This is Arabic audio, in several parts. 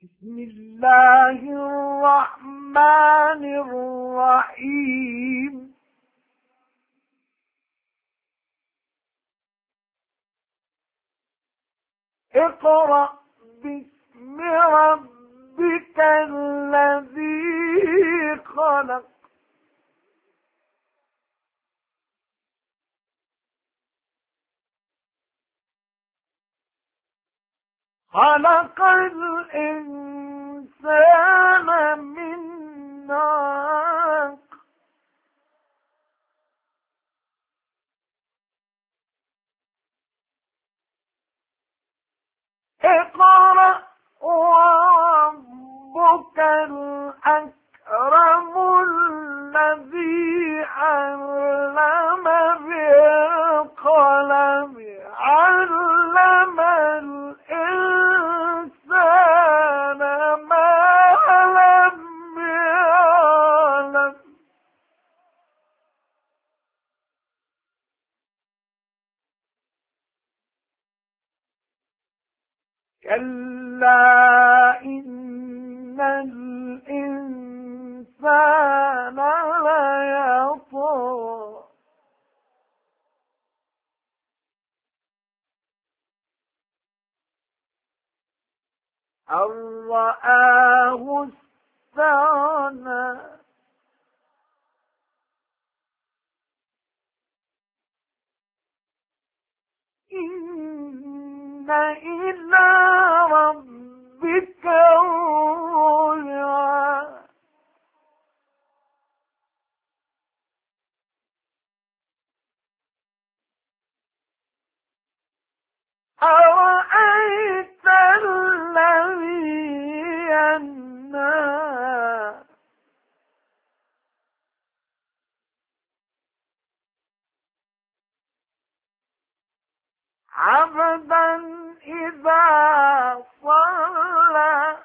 بسم الله الرحمن الرحيم اقرأ باسم ربك الذي خلق خلق الإنسان من علق اقرأ وربك الأكرم الذي علم بالقلم علم الإنسان ما لم يعلم كلا إن الإنسان ليطغى أن رآه استغنى إن إلى ربك الرجعى أرأيت الذي ينهى عبدا إذا صلى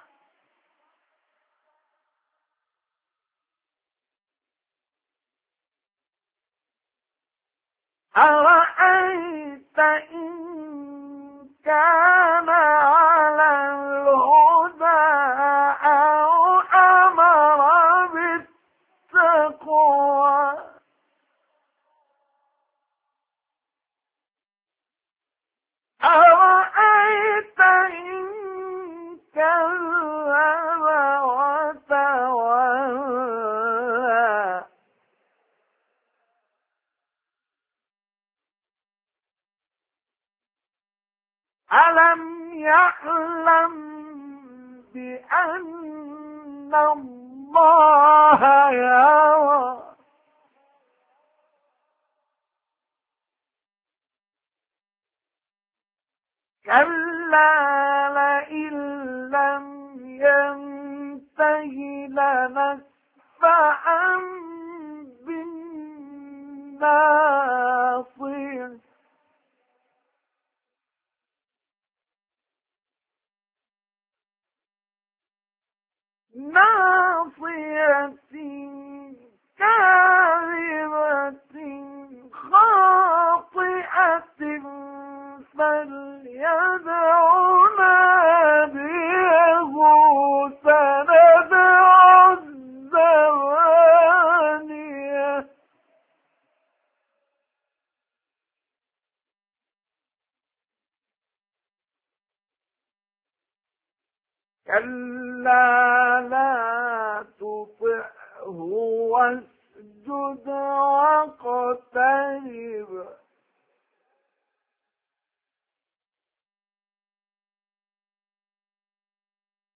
أرأيت إن كان على الهدى أو أمر بالتقوى أرأيت إن كذب وتولى ألم يعلم بأن الله يرى كلا لئن لم ينته لنسفعا بالناصية ناصية كاذبة خاطئة فليدع ناديه سندع الزبانية كلا لا